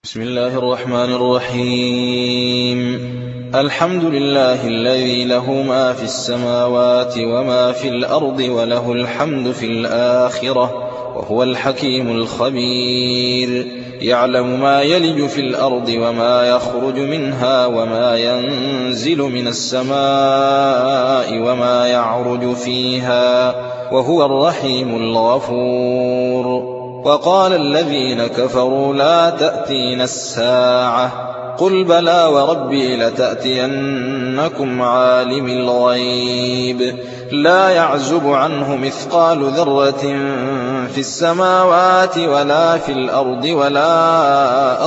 بسم الله الرحمن الرحيم. الحمد لله الذي له ما في السماوات وما في الأرض وله الحمد في الآخرة وهو الحكيم الخبير. يعلم ما يلج في الأرض وما يخرج منها وما ينزل من السماء وما يعرج فيها وهو الرحيم الغفور. وقال الذين كفروا لا تأتينا الساعة قل بلى وربي لتأتينكم عالم الغيب لا يعزب عنه مثقال ذرة في السماوات ولا في الأرض ولا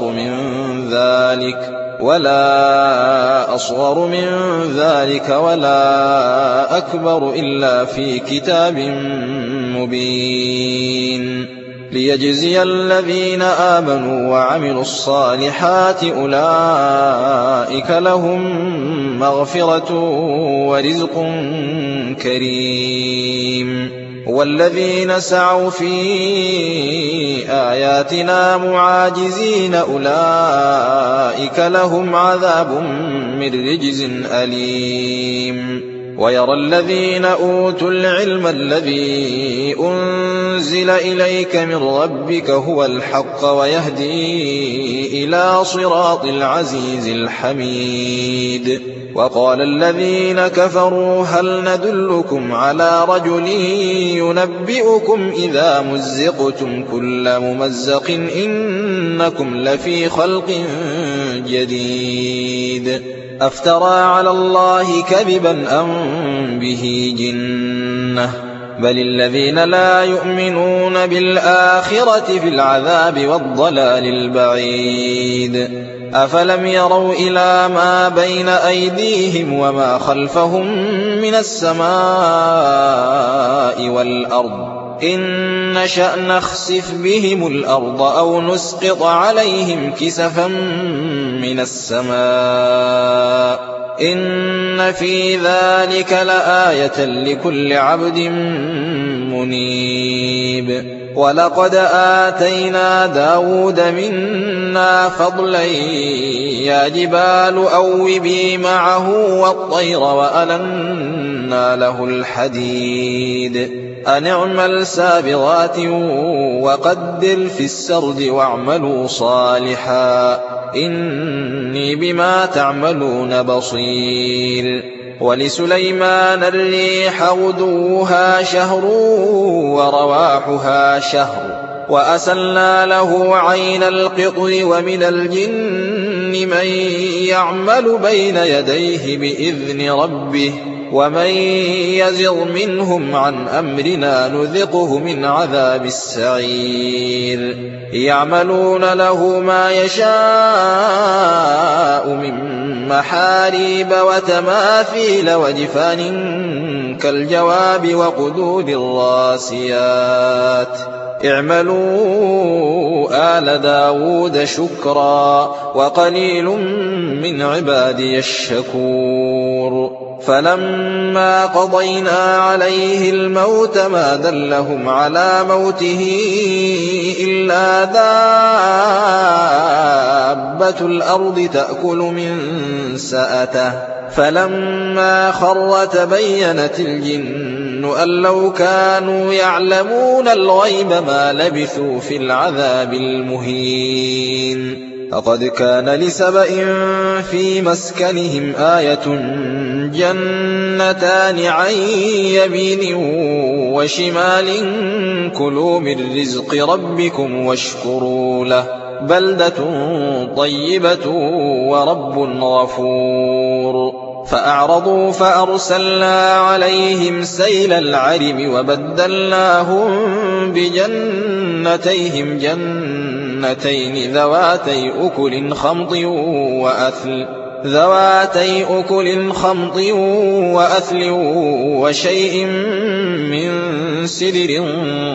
أصغر من ذلك ولا أكبر إلا في كتاب مبين ليجزي الذين آمنوا وعملوا الصالحات أولئك لهم مغفرة ورزق كريم. والذين سعوا في آياتنا معاجزين أولئك لهم عذاب من رجز أليم. ويرى الذين أوتوا العلم الذي أنزل إليك من ربك هو الحق ويهدي إلى صراط العزيز الحميد. وقال الذين كفروا هل ندلكم على رجل ينبئكم إذا مزقتم كل ممزق إنكم لفي خلق جديد أفترى على الله كذبا أم به جنة بل الذين لا يؤمنون بالآخرة في العذاب والضلال البعيد. أفلم يروا إلى ما بين أيديهم وما خلفهم من السماء والأرض إن نشأ نخسف بهم الأرض أو نسقط عليهم كسفا من السماء إن في ذلك لآية لكل عبد منيب. ولقد آتينا داود منا فضلا يا جبال أوبي معه والطير وألنا له الحديد أن اعمل سابغات وقدر في السرد واعملوا صالحا إني بما تعملون بصير. ولسليمان الريح غدوها شهر ورواحها شهر وأسلنا له عين القطر ومن الجن من يعمل بين يديه بإذن ربه ومن يزغ منهم عن أمرنا نذقه من عذاب السعير. يعملون له ما يشاء من محاريب وتماثيل وجفان كالجواب وقدور الراسيات اعملوا آل داود شكرا وقليل من عبادي الشكور. فلما قضينا عليه الموت ما دلهم على موته إلا دابة الأرض تأكل من سأته فلما خر تبينت الجن أن لو كانوا يعلمون الغيب ما لبثوا في العذاب المهين. لقد كان لسبإ في مسكنهم آية جنتان عن يمين وشمال كلوا من رزق ربكم واشكروا له بلدة طيبة ورب غفور. فأعرضوا فأرسلنا عليهم سيل العرم وبدلناهم بجنتيهم جنتين ذواتي أكل خمط وأثل وشيء من سدر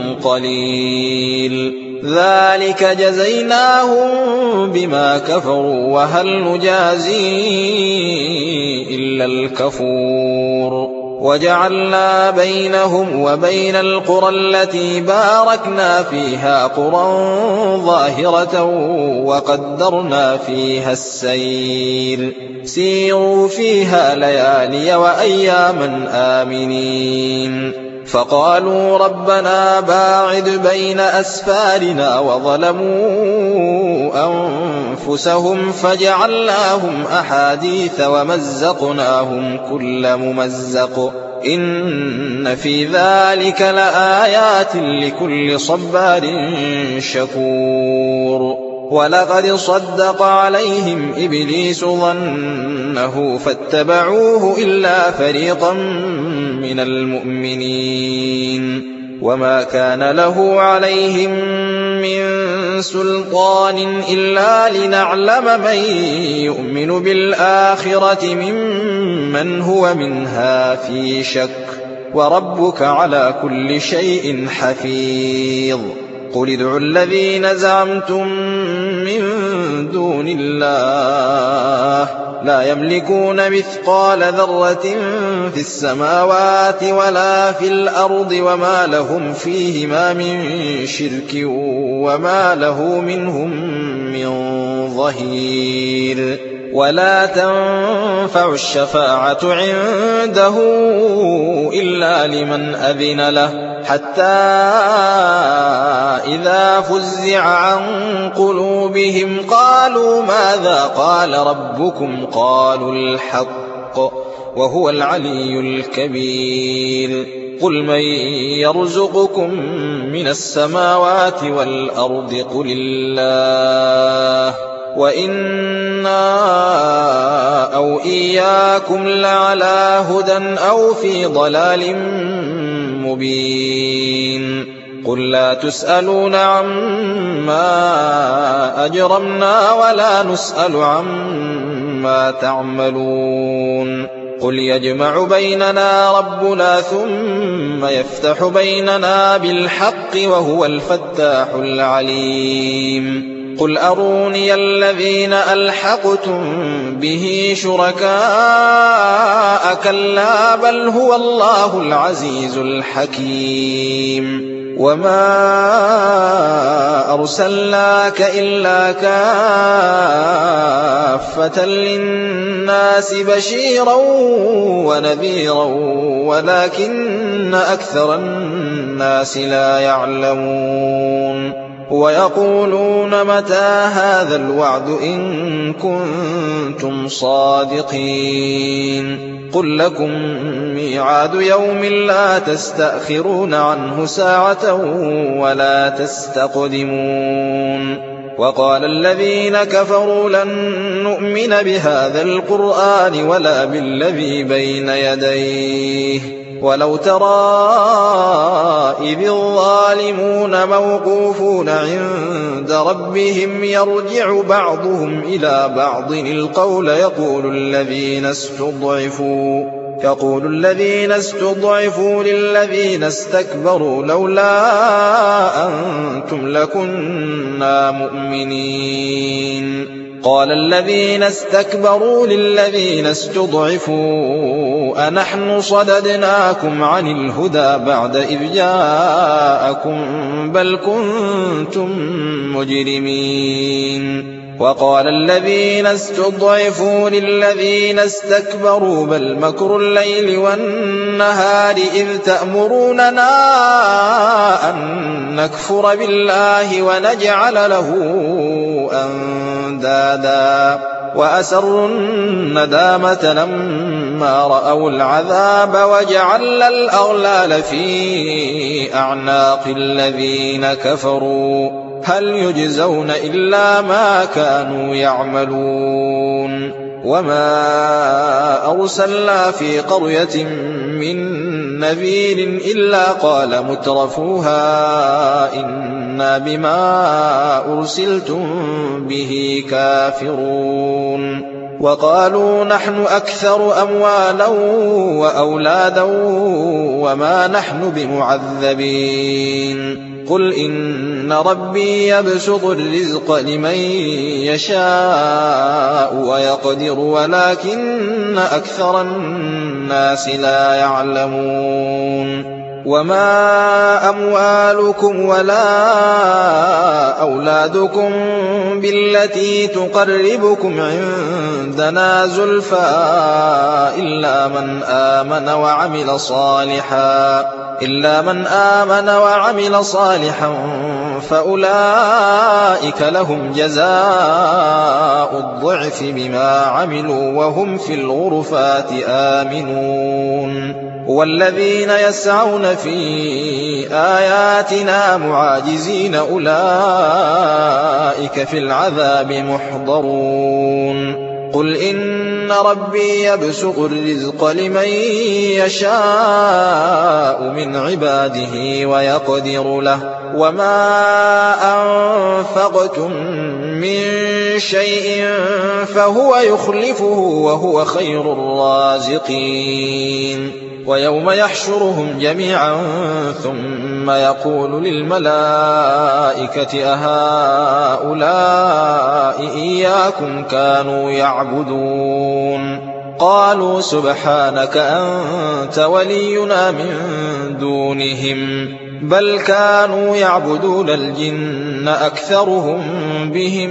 قليل ذلك جزيناهم بما كفروا وهل نجازي إلا الكفور. وجعلنا بينهم وبين القرى التي باركنا فيها قرى ظاهرة وقدرنا فيها السير سيروا فيها ليالي وأياما آمنين فقالوا ربنا باعد بين أسفارنا وظلموا أنفسهم فجعلناهم أحاديث ومزقناهم كل ممزق إن في ذلك لآيات لكل صبار شكور ولقد صدق عليهم إبليس ظنه فاتبعوه إلا فريقا من المؤمنين وما كان له عليهم من سلطان إلا لنعلم من يؤمن بالآخرة ممن هو منها في شك وربك على كل شيء حفيظ قل ادعوا الذين زعمتم من دون الله لا يملكون مثقال ذرة في السماوات ولا في الأرض وما لهم فيهما من شرك وما له منهم من ظهير ولا تنفع الشفاعة عنده إلا لمن أذن له حتى إذا فزع عن قلوبهم قالوا ماذا قال ربكم قالوا الحق وهو العلي الكبير قل من يرزقكم من السماوات والأرض قل الله وإنا أو إياكم لعلى هدى أو في ضلال مبين قل لا تسألون عما أجرمنا ولا نسأل عما تعملون قل يجمع بيننا ربنا ثم يفتح بيننا بالحق وهو الفتاح العليم قل أروني الذين ألحقتم به شركاء كلا بل هو الله العزيز الحكيم وما أرسلناك إلا كافة للناس بشيرا ونذيرا ولكن أكثر الناس لا يعلمون ويقولون متى هذا الوعد إن كنتم صادقين قل لكم ميعاد يوم لا تستأخرون عنه ساعة ولا تستقدمون وقال الذين كفروا لن نؤمن بهذا القرآن ولا بالذي بين يديه ولو ترى إذ الظالمون موقوفون عند ربهم يرجع بعضهم إلى بعض القول يقول الذين استضعفوا للذين استكبروا لولا أنتم لكنا مؤمنين قال الذين استكبروا للذين استضعفوا أنحن صددناكم عن الهدى بعد إذ جاءكم بل كنتم مجرمين وقال الذين استضعفوا للذين استكبروا بل مكر الليل والنهار إذ تأمروننا أن نكفر بالله ونجعل له أندادا وأسروا الندامة لما رأوا العذاب وجعلنا الأغلال في أعناق الذين كفروا هل يجزون إلا ما كانوا يعملون وما أرسلنا في قرية من نذير إلا قال مترفوها إنا بما أرسلتم به كافرون وقالوا نحن أكثر أموالا وأولادا وما نحن بمعذبين قل إن ربي يبسط الرزق لمن يشاء ويقدر ولكن أكثر الناس لا يعلمون وما أموالكم ولا أولادكم بالتي تقربكم عندنا زلفى إلا من آمن وعمل صالحا فأولئك لهم جزاء الضعف بما عملوا وهم في الغرفات آمنون والذين يسعون في آياتنا معاجزين أولئك في العذاب محضرون قل إن ربي يبسط الرزق لمن يشاء من عباده ويقدر له وما أنفقتم من شيء فهو يخلفه وهو خير الرازقين ويوم يحشرهم جميعا ثم يقول للملائكة أهؤلاء إياكم كانوا يعبدون قالوا سبحانك أنت ولينا من دونهم بل كانوا يعبدون الجن أكثرهم بهم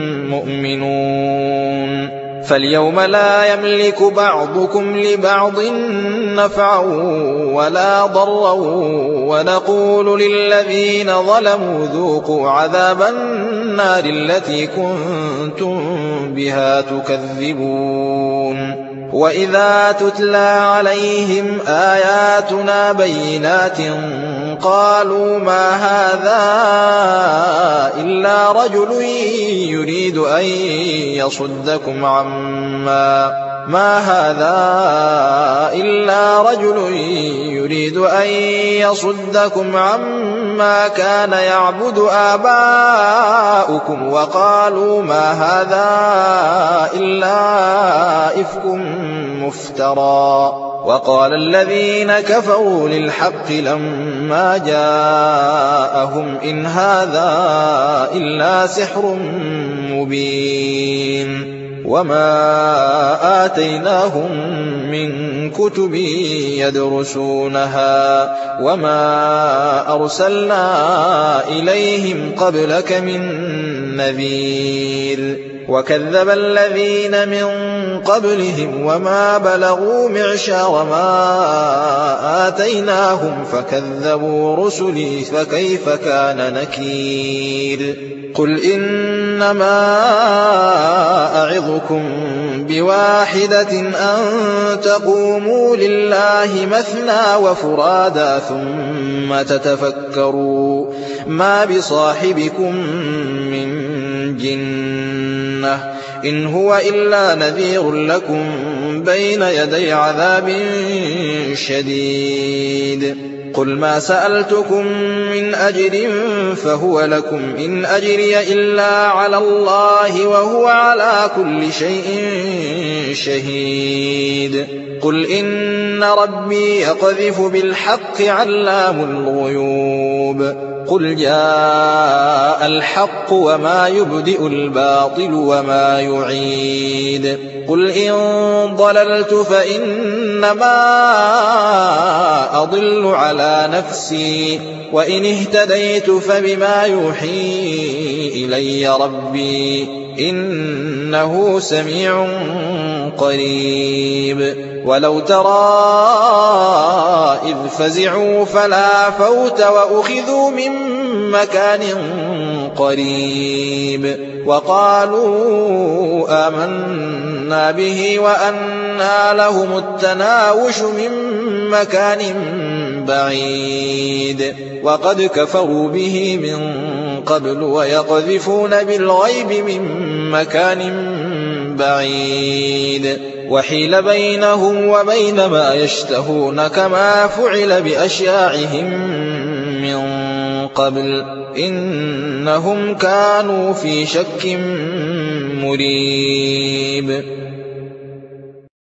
مؤمنون فاليوم لا يملك بعضكم لبعض نفعا ولا ضرا ونقول للذين ظلموا ذوقوا عذاب النار التي كنتم بها تكذبون وإذا تتلى عليهم آياتنا بينات قالوا ما هذا إلا رجل يريد أن يصدكم عما كان يعبد آباؤكم وقالوا ما هذا إلا إفك مفترى وقال الذين كفروا للحق لما جاءهم إن هذا إلا سحر مبين وما آتيناهم من كتب يدرسونها وما أرسلنا إليهم قبلك من نذير وكذب الذين من قبلهم وما بلغوا معشار ما آتيناهم فكذبوا رسلي فكيف كان نكير قل إنما أعظكم بواحدة أن تقوموا لله مثنى وفرادا ثم تتفكروا ما بصاحبكم من جنة إن هو إلا نذير لكم بين يدي عذاب شديد قل ما سألتكم من أجر فهو لكم إن أجري إلا على الله وهو على كل شيء شهيد قل إن ربي يقذف بالحق علام الغيوب قل جاء الحق وما يبدئ الباطل وما يعيد قل إن ضللت فإنما أضل على نفسي وإن اهتديت فبما يوحي إلي ربي إنه سميع قريب ولو ترى إذ فزعوا فلا فوت وأخذوا من مكان قريب وقالوا آمنا به وأنى لهم التناوش من مكان بعيد وقد كفروا به من قبل ويقذفون بالغيب من مكان بعيد وحيل بينهم وبين ما يشتهون كما فعل بأشياعهم من قبل إنهم كانوا في شك مريب